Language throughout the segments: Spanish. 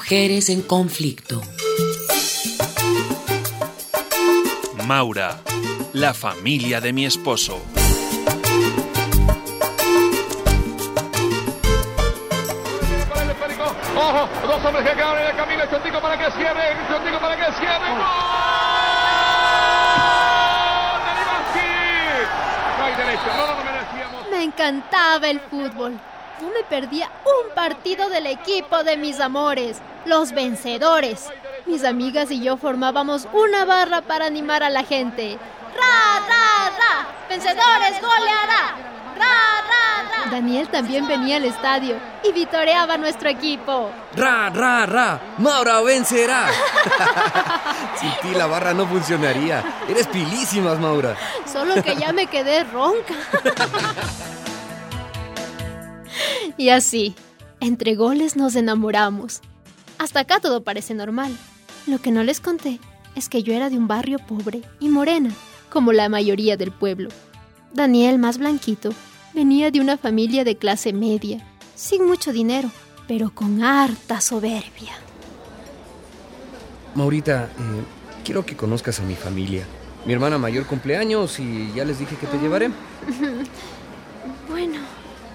Mujeres en conflicto. Maura, la familia de mi esposo. ¡Ojo! Dos hombres que quedan en el camino. Chontico para que cierre. Chontico para que cierre. ¡Gol! ¡De Livansky! No hay derecho. No lo merecíamos. Me encantaba el fútbol. No me perdía un partido del equipo de mis amores, los vencedores. Mis amigas y yo formábamos una barra para animar a la gente. ¡Ra, ra, ra! ¡Vencedores goleará! ¡Ra, ra, ra! Daniel también venía al estadio y vitoreaba a nuestro equipo. ¡Ra, ra, ra! ¡Maura vencerá! Sin ti la barra no funcionaría. Eres pilísimas, Maura. Solo que ya me quedé ronca. Y así, entre goles nos enamoramos. Hasta acá todo parece normal. Lo que no les conté es que yo era de un barrio pobre y morena, como la mayoría del pueblo. Daniel, más blanquito, venía de una familia de clase media, sin mucho dinero, pero con harta soberbia. Maurita, quiero que conozcas a mi familia. Mi hermana mayor cumpleaños y ya les dije que te llevaré. Bueno.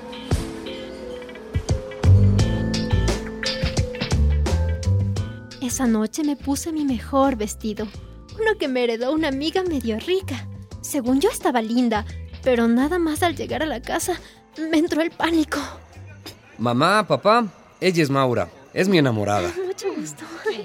Esa noche me puse mi mejor vestido, uno que me heredó una amiga medio rica. Según yo estaba linda, pero nada más al llegar a la casa me entró el pánico. Mamá, papá, ella es Maura, es mi enamorada. Mucho gusto.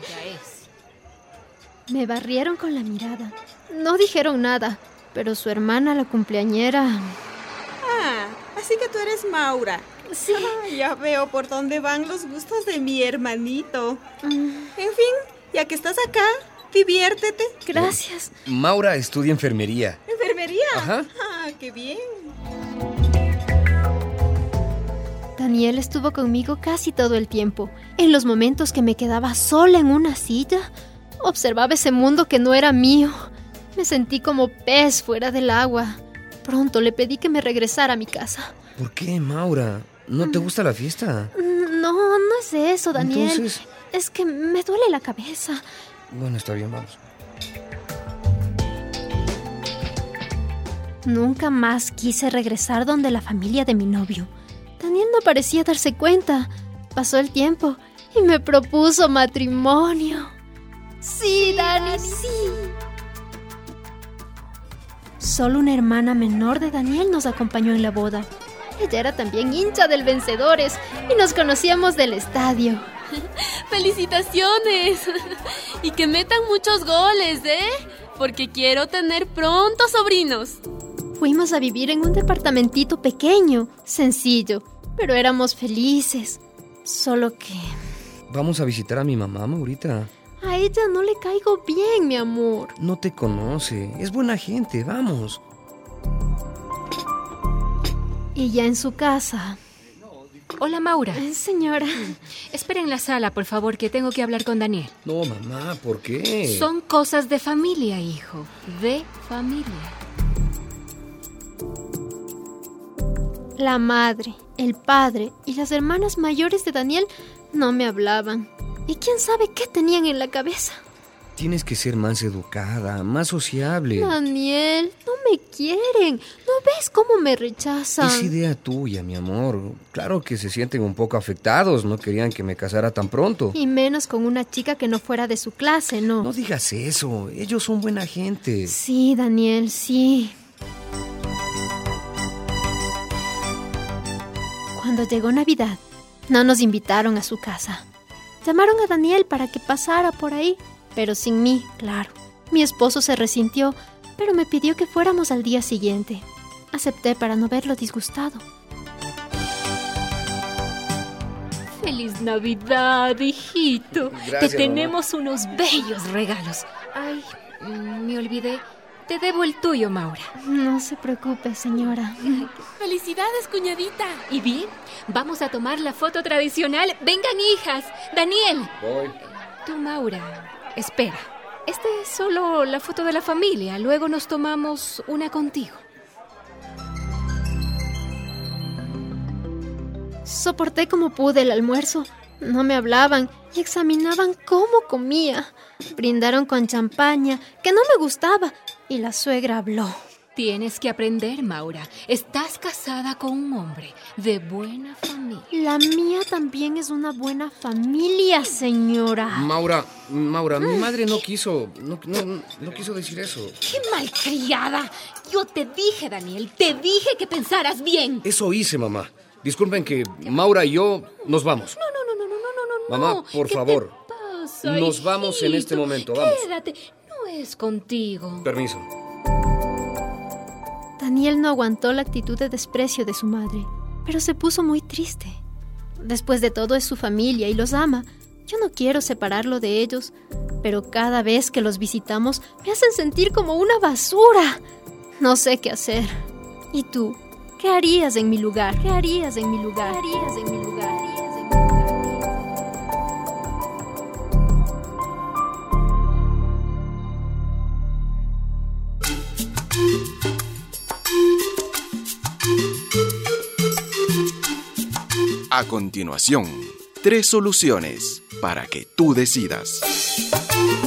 Me barrieron con la mirada. No dijeron nada, pero su hermana, la cumpleañera... Ah, así que tú eres Maura. Sí. Ya veo por dónde van los gustos de mi hermanito. En fin, ya que estás acá, diviértete. Gracias. Maura estudia enfermería. ¿Enfermería? Ajá. Ah, qué bien. Daniel estuvo conmigo casi todo el tiempo. En los momentos que me quedaba sola en una silla, observaba ese mundo que no era mío. Me sentí como pez fuera del agua. Pronto le pedí que me regresara a mi casa. ¿Por qué, Maura? ¿No te gusta la fiesta? No es eso, Daniel. Entonces... Es que me duele la cabeza. Bueno, está bien, vamos. Nunca más quise regresar donde la familia de mi novio. Daniel no parecía darse cuenta. Pasó el tiempo y me propuso matrimonio. Sí, Dani, sí. Solo una hermana menor de Daniel nos acompañó en la boda. Ella era también hincha del Vencedores y nos conocíamos del estadio. ¡Felicitaciones! Y que metan muchos goles, porque quiero tener pronto sobrinos. Fuimos a vivir en un departamentito pequeño, sencillo, pero éramos felices. Solo que... Vamos a visitar a mi mamá, Maurita. A ella no le caigo bien, mi amor. No te conoce, es buena gente, vamos. Y ya en su casa... Hola, Maura. Señora. Espera en la sala, por favor, que tengo que hablar con Daniel. No, mamá, ¿por qué? Son cosas de familia, hijo. De familia. La madre, el padre y las hermanas mayores de Daniel no me hablaban. ¿Y quién sabe qué tenían en la cabeza? Tienes que ser más educada, más sociable. Daniel, no me quieren. ¿No ves cómo me rechazan? Es idea tuya, mi amor. Claro que se sienten un poco afectados. No querían que me casara tan pronto. Y menos con una chica que no fuera de su clase, ¿no? No digas eso. Ellos son buena gente. Sí, Daniel, sí. Cuando llegó Navidad, no nos invitaron a su casa. Llamaron a Daniel para que pasara por ahí. Pero sin mí, claro. Mi esposo se resintió, pero me pidió que fuéramos al día siguiente. Acepté para no verlo disgustado. ¡Feliz Navidad, hijito! Gracias, Te tenemos mamá. unos bellos regalos. Ay, me olvidé. Te debo el tuyo, Maura. No se preocupe, señora. ¡Felicidades, cuñadita! ¿Y bien? Vamos a tomar la foto tradicional. ¡Vengan, hijas! ¡Daniel! Voy. Tú, Maura, espera. Esta es solo la foto de la familia. Luego nos tomamos una contigo. Soporté como pude el almuerzo. No me hablaban y examinaban cómo comía. Brindaron con champaña, que no me gustaba, y la suegra habló. Tienes que aprender, Maura. Estás casada con un hombre de buena familia. La mía también es una buena familia, señora. Maura, mi madre no quiso decir eso. ¡Qué malcriada! Yo te dije, Daniel, te dije que pensaras bien. Eso hice, mamá. Disculpen que Maura y yo nos vamos. No. Mamá, por favor. ¿Qué te pasa, Nos vamos en este momento, vamos. Quédate, no es contigo. Permiso. Daniel no aguantó la actitud de desprecio de su madre, pero se puso muy triste. Después de todo es su familia y los ama. Yo no quiero separarlo de ellos, pero cada vez que los visitamos me hacen sentir como una basura. No sé qué hacer. ¿Y tú? ¿Qué harías en mi lugar? ¿Qué harías en mi lugar? ¿Qué harías en mi lugar? A continuación, 3 soluciones para que tú decidas.